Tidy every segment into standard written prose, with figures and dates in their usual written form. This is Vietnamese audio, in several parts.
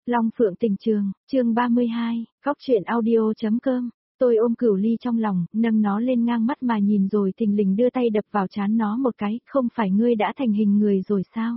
Long Phượng Tình Trường, chương 32, góc truyện audio.com. Tôi ôm Cửu Ly trong lòng, nâng nó lên ngang mắt mà nhìn rồi thình lình đưa tay đập vào trán nó một cái, không phải ngươi đã thành hình người rồi sao?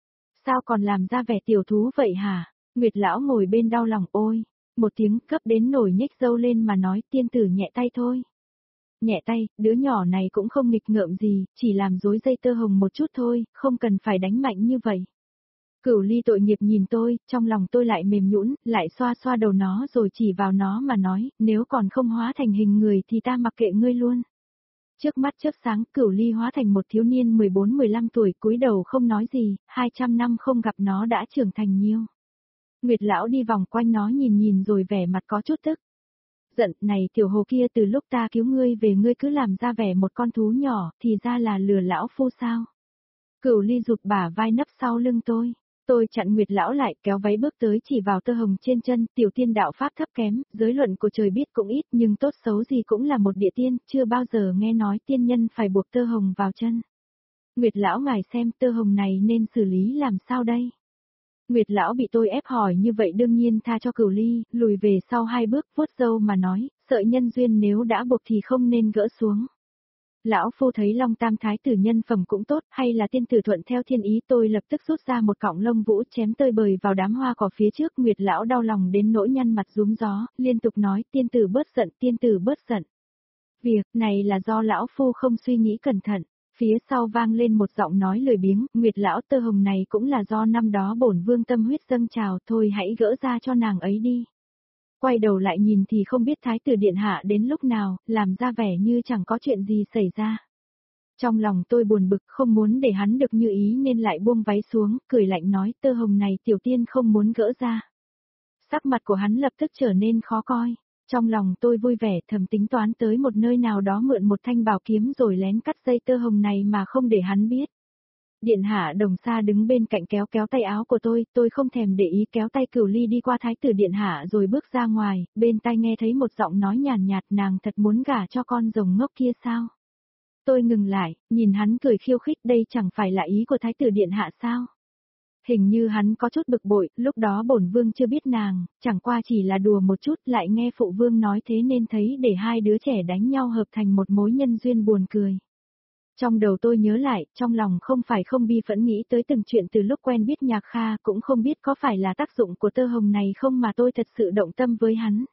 Sao còn làm ra vẻ tiểu thú vậy hả? Nguyệt lão ngồi bên đau lòng ôi, một tiếng cấp đến nổi nhếch râu lên mà nói tiên tử nhẹ tay thôi. Nhẹ tay, đứa nhỏ này cũng không nghịch ngợm gì, chỉ làm rối dây tơ hồng một chút thôi, không cần phải đánh mạnh như vậy. Cửu Ly tội nghiệp nhìn tôi, trong lòng tôi lại mềm nhũn, lại xoa xoa đầu nó rồi chỉ vào nó mà nói, nếu còn không hóa thành hình người thì ta mặc kệ ngươi luôn. Trước mắt chớp sáng, Cửu Ly hóa thành một thiếu niên 14-15 tuổi, cúi đầu không nói gì, 200 năm không gặp nó đã trưởng thành nhiều. Nguyệt lão đi vòng quanh nó nhìn nhìn rồi vẻ mặt có chút tức. Giận, này tiểu hồ kia, từ lúc ta cứu ngươi về ngươi cứ làm ra vẻ một con thú nhỏ, thì ra là lừa lão phu sao? Cửu Ly rụt bả vai nấp sau lưng tôi. Tôi chặn Nguyệt lão lại, kéo váy bước tới chỉ vào tơ hồng trên chân, tiểu tiên đạo pháp thấp kém, giới luận của trời biết cũng ít nhưng tốt xấu gì cũng là một địa tiên, chưa bao giờ nghe nói tiên nhân phải buộc tơ hồng vào chân. Nguyệt lão ngài xem tơ hồng này nên xử lý làm sao đây? Nguyệt lão bị tôi ép hỏi như vậy đương nhiên tha cho Cửu Ly, lùi về sau 2 bước vuốt râu mà nói, sợi nhân duyên nếu đã buộc thì không nên gỡ xuống. Lão phu thấy Long Tam thái tử nhân phẩm cũng tốt, hay là tiên tử thuận theo thiên ý, tôi lập tức rút ra một cọng lông vũ chém tơi bời vào đám hoa cỏ phía trước. Nguyệt lão đau lòng đến nỗi nhăn mặt rúm gió, liên tục nói tiên tử bớt giận, tiên tử bớt giận. Việc này là do lão phu không suy nghĩ cẩn thận. Phía sau vang lên một giọng nói lười biếng, Nguyệt lão tơ hồng này cũng là do năm đó bổn vương tâm huyết dâng trào, thôi hãy gỡ ra cho nàng ấy đi. Quay đầu lại nhìn thì không biết thái tử điện hạ đến lúc nào, làm ra vẻ như chẳng có chuyện gì xảy ra. Trong lòng tôi buồn bực không muốn để hắn được như ý nên lại buông váy xuống, cười lạnh nói tơ hồng này tiểu tiên không muốn gỡ ra. Sắc mặt của hắn lập tức trở nên khó coi. Trong lòng tôi vui vẻ thầm tính toán tới một nơi nào đó mượn một thanh bảo kiếm rồi lén cắt dây tơ hồng này mà không để hắn biết. Điện hạ Đồng Sa đứng bên cạnh kéo kéo tay áo của tôi không thèm để ý kéo tay Cửu Ly đi qua thái tử điện hạ rồi bước ra ngoài, bên tai nghe thấy một giọng nói nhàn nhạt nàng thật muốn gả cho con rồng ngốc kia sao? Tôi ngừng lại, nhìn hắn cười khiêu khích đây chẳng phải là ý của thái tử điện hạ sao? Hình như hắn có chút bực bội, lúc đó bổn vương chưa biết nàng, chẳng qua chỉ là đùa một chút lại nghe phụ vương nói thế nên thấy để hai đứa trẻ đánh nhau hợp thành một mối nhân duyên buồn cười. Trong đầu tôi nhớ lại, trong lòng không phải không bi phẫn nghĩ tới từng chuyện từ lúc quen biết Nhạc Kha, cũng không biết có phải là tác dụng của tơ hồng này không mà tôi thật sự động tâm với hắn.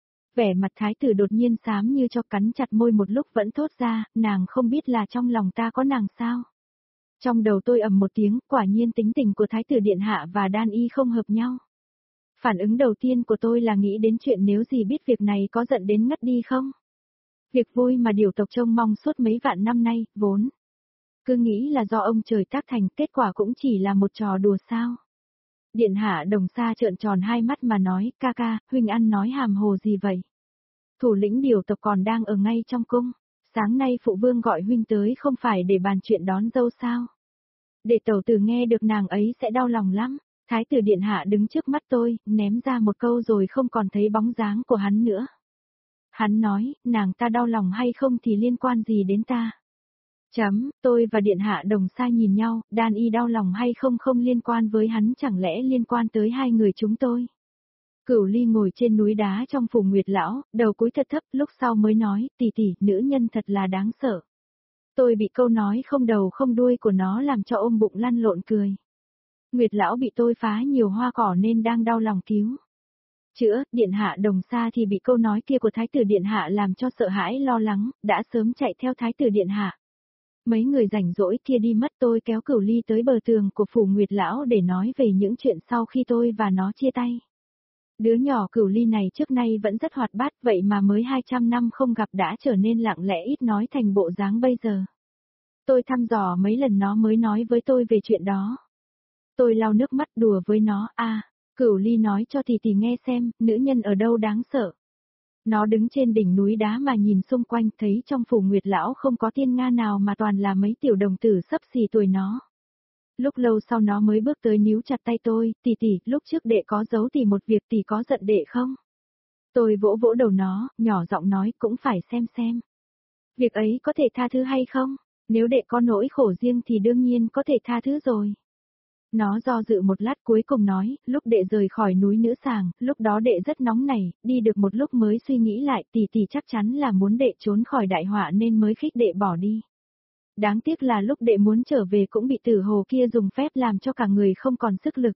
Vẻ mặt thái tử đột nhiên xám như cho cắn chặt môi một lúc vẫn thốt ra, nàng không biết là trong lòng ta có nàng sao. Trong đầu tôi ầm một tiếng, quả nhiên tính tình của thái tử điện hạ và đan y không hợp nhau. Phản ứng đầu tiên của tôi là nghĩ đến chuyện nếu gì biết việc này có giận đến ngất đi không. Việc vui mà điều tộc trông mong suốt mấy vạn năm nay, vốn cứ nghĩ là do ông trời tác thành, kết quả cũng chỉ là một trò đùa sao. Điện hạ Đồng Sa trợn tròn hai mắt mà nói, ca ca, huynh ăn nói hàm hồ gì vậy? Thủ lĩnh điều tộc còn đang ở ngay trong cung, sáng nay phụ vương gọi huynh tới không phải để bàn chuyện đón dâu sao? Để tẩu tử nghe được nàng ấy sẽ đau lòng lắm. Thái tử điện hạ đứng trước mắt tôi, ném ra một câu rồi không còn thấy bóng dáng của hắn nữa. Hắn nói, nàng ta đau lòng hay không thì liên quan gì đến ta. Tôi và điện hạ Đồng Sa nhìn nhau, đan y đau lòng hay không không liên quan với hắn chẳng lẽ liên quan tới hai người chúng tôi. Cửu Ly ngồi trên núi đá trong phủ Nguyệt lão, đầu cúi thật thấp lúc sau mới nói, tỷ tỷ, nữ nhân thật là đáng sợ. Tôi bị câu nói không đầu không đuôi của nó làm cho ôm bụng lăn lộn cười. Nguyệt lão bị tôi phá nhiều hoa cỏ nên đang đau lòng cứu chữa, điện hạ Đồng Sa thì bị câu nói kia của thái tử điện hạ làm cho sợ hãi lo lắng, đã sớm chạy theo thái tử điện hạ. Mấy người rảnh rỗi kia đi mất tôi kéo Cửu Ly tới bờ tường của phủ Nguyệt lão để nói về những chuyện sau khi tôi và nó chia tay. Đứa nhỏ Cửu Ly này trước nay vẫn rất hoạt bát vậy mà mới 200 năm không gặp đã trở nên lặng lẽ ít nói thành bộ dáng bây giờ. Tôi thăm dò mấy lần nó mới nói với tôi về chuyện đó. Tôi lau nước mắt đùa với nó, Cửu Ly nói cho tỷ nghe xem, nữ nhân ở đâu đáng sợ. Nó đứng trên đỉnh núi đá mà nhìn xung quanh thấy trong phủ Nguyệt lão không có tiên nga nào mà toàn là mấy tiểu đồng tử sấp xì tuổi nó. Lúc lâu sau nó mới bước tới níu chặt tay tôi, tỷ, lúc trước đệ có giấu tỷ một việc tỷ có giận đệ không? Tôi vỗ vỗ đầu nó, nhỏ giọng nói cũng phải xem. Việc ấy có thể tha thứ hay không? Nếu đệ có nỗi khổ riêng thì đương nhiên có thể tha thứ rồi. Nó do dự một lát cuối cùng nói, lúc đệ rời khỏi núi Nữ Sàng, lúc đó đệ rất nóng nảy, đi được một lúc mới suy nghĩ lại tỷ tỷ chắc chắn là muốn đệ trốn khỏi đại họa nên mới khích đệ bỏ đi. Đáng tiếc là lúc đệ muốn trở về cũng bị Tử Hồ kia dùng phép làm cho cả người không còn sức lực.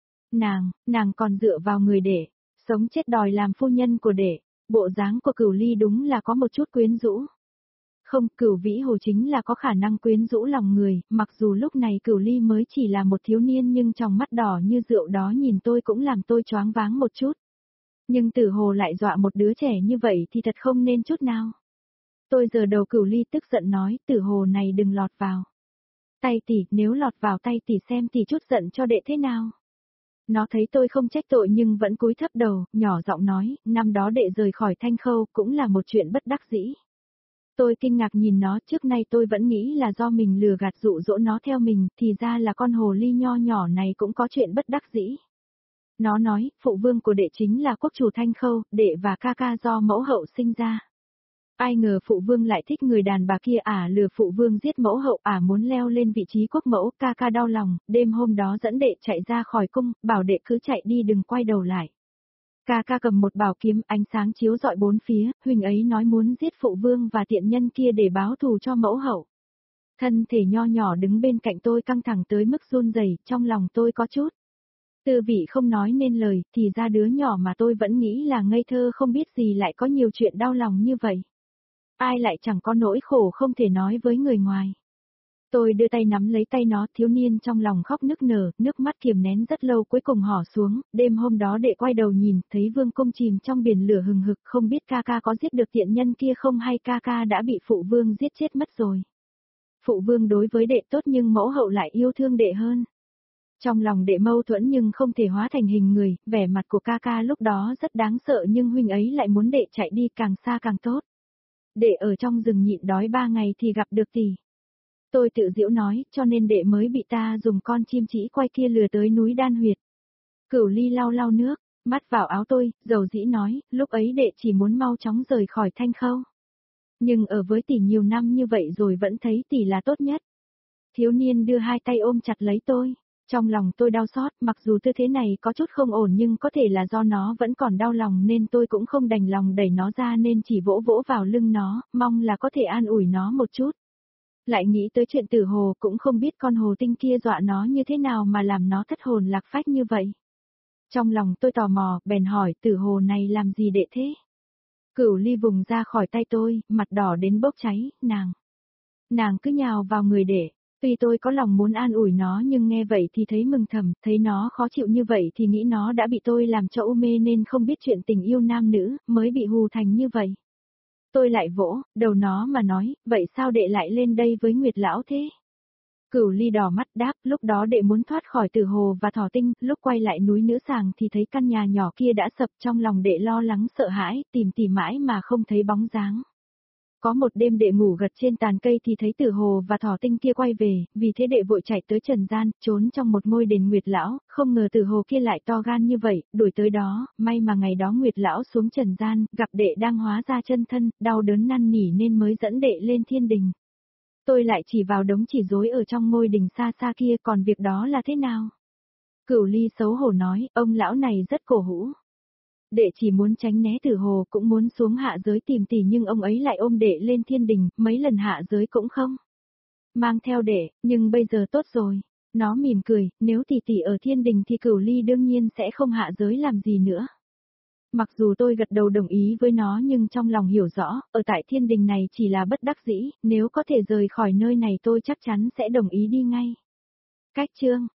Nàng còn dựa vào người đệ, sống chết đòi làm phu nhân của đệ, bộ dáng của Cửu Ly đúng là có một chút quyến rũ. Không, Cửu Vĩ Hồ chính là có khả năng quyến rũ lòng người, mặc dù lúc này Cửu Ly mới chỉ là một thiếu niên nhưng tròng mắt đỏ như rượu đó nhìn tôi cũng làm tôi choáng váng một chút. Nhưng Tử Hồ lại dọa một đứa trẻ như vậy thì thật không nên chút nào. Tôi giơ đầu Cửu Ly tức giận nói, Tử Hồ này đừng lọt vào tay tỷ, nếu lọt vào tay tỷ xem tỷ chút giận cho đệ thế nào. Nó thấy tôi không trách tội nhưng vẫn cúi thấp đầu, nhỏ giọng nói, năm đó đệ rời khỏi Thanh Khâu cũng là một chuyện bất đắc dĩ. Tôi kinh ngạc nhìn nó, trước nay tôi vẫn nghĩ là do mình lừa gạt dụ dỗ nó theo mình, thì ra là con hồ ly nho nhỏ này cũng có chuyện bất đắc dĩ. Nó nói, phụ vương của đệ chính là quốc chủ Thanh Khâu, đệ và ca ca do mẫu hậu sinh ra. Ai ngờ phụ vương lại thích người đàn bà kia lừa phụ vương giết mẫu hậu muốn leo lên vị trí quốc mẫu, ca ca đau lòng, đêm hôm đó dẫn đệ chạy ra khỏi cung, bảo đệ cứ chạy đi đừng quay đầu lại. Ca ca cầm một bảo kiếm ánh sáng chiếu rọi bốn phía, huynh ấy nói muốn giết phụ vương và tiện nhân kia để báo thù cho mẫu hậu. Thân thể nho nhỏ đứng bên cạnh tôi căng thẳng tới mức run rẩy, trong lòng tôi có chút tư vị không nói nên lời, thì ra đứa nhỏ mà tôi vẫn nghĩ là ngây thơ không biết gì lại có nhiều chuyện đau lòng như vậy. Ai lại chẳng có nỗi khổ không thể nói với người ngoài. Tôi đưa tay nắm lấy tay nó, thiếu niên trong lòng khóc nức nở, nước mắt kiềm nén rất lâu cuối cùng hỏ xuống, đêm hôm đó đệ quay đầu nhìn, thấy vương cung chìm trong biển lửa hừng hực, không biết ca ca có giết được tiện nhân kia không hay ca ca đã bị phụ vương giết chết mất rồi. Phụ vương đối với đệ tốt nhưng mẫu hậu lại yêu thương đệ hơn. Trong lòng đệ mâu thuẫn nhưng không thể hóa thành hình người, vẻ mặt của ca ca lúc đó rất đáng sợ nhưng huynh ấy lại muốn đệ chạy đi càng xa càng tốt. Đệ ở trong rừng nhịn đói 3 ngày thì gặp được tỷ. Tôi tự giễu nói, cho nên đệ mới bị ta dùng con chim chỉ quay kia lừa tới núi Đan Huyệt. Cửu Ly lau lau nước, mắt vào áo tôi, dầu dĩ nói, lúc ấy đệ chỉ muốn mau chóng rời khỏi Thanh Khâu. Nhưng ở với tỷ nhiều năm như vậy rồi vẫn thấy tỷ là tốt nhất. Thiếu niên đưa hai tay ôm chặt lấy tôi. Trong lòng tôi đau xót, mặc dù tư thế này có chút không ổn nhưng có thể là do nó vẫn còn đau lòng nên tôi cũng không đành lòng đẩy nó ra nên chỉ vỗ vỗ vào lưng nó, mong là có thể an ủi nó một chút. Lại nghĩ tới chuyện Tử Hồ cũng không biết con hồ tinh kia dọa nó như thế nào mà làm nó thất hồn lạc phách như vậy. Trong lòng tôi tò mò, bèn hỏi Tử Hồ này làm gì đệ thế? Cửu Ly vùng ra khỏi tay tôi, mặt đỏ đến bốc cháy, nàng cứ nhào vào người đệ. Tuy tôi có lòng muốn an ủi nó nhưng nghe vậy thì thấy mừng thầm, thấy nó khó chịu như vậy thì nghĩ nó đã bị tôi làm cho u mê nên không biết chuyện tình yêu nam nữ, mới bị hù thành như vậy. Tôi lại vỗ đầu nó mà nói, vậy sao đệ lại lên đây với Nguyệt Lão thế? Cửu Ly đỏ mắt đáp, lúc đó đệ muốn thoát khỏi Tử Hồ và Thỏ Tinh, lúc quay lại núi Nữ Sàng thì thấy căn nhà nhỏ kia đã sập, trong lòng đệ lo lắng sợ hãi, tìm mãi mà không thấy bóng dáng. Có một đêm đệ ngủ gật trên tàn cây thì thấy Tử Hồ và Thỏ Tinh kia quay về, vì thế đệ vội chạy tới trần gian, trốn trong một ngôi đền Nguyệt Lão, không ngờ Tử Hồ kia lại to gan như vậy, đuổi tới đó, may mà ngày đó Nguyệt Lão xuống trần gian, gặp đệ đang hóa ra chân thân, đau đớn năn nỉ nên mới dẫn đệ lên thiên đình. Tôi lại chỉ vào đống chỉ rối ở trong ngôi đình xa xa kia, còn việc đó là thế nào? Cửu Ly xấu hổ nói, ông lão này rất cổ hủ. Đệ chỉ muốn tránh né Tử Hồ cũng muốn xuống hạ giới tìm tỷ nhưng ông ấy lại ôm đệ lên thiên đình, mấy lần hạ giới cũng không mang theo đệ, nhưng bây giờ tốt rồi. Nó mỉm cười, nếu tỷ ở thiên đình thì Cửu Ly đương nhiên sẽ không hạ giới làm gì nữa. Mặc dù tôi gật đầu đồng ý với nó nhưng trong lòng hiểu rõ, ở tại thiên đình này chỉ là bất đắc dĩ, nếu có thể rời khỏi nơi này tôi chắc chắn sẽ đồng ý đi ngay. Cách chương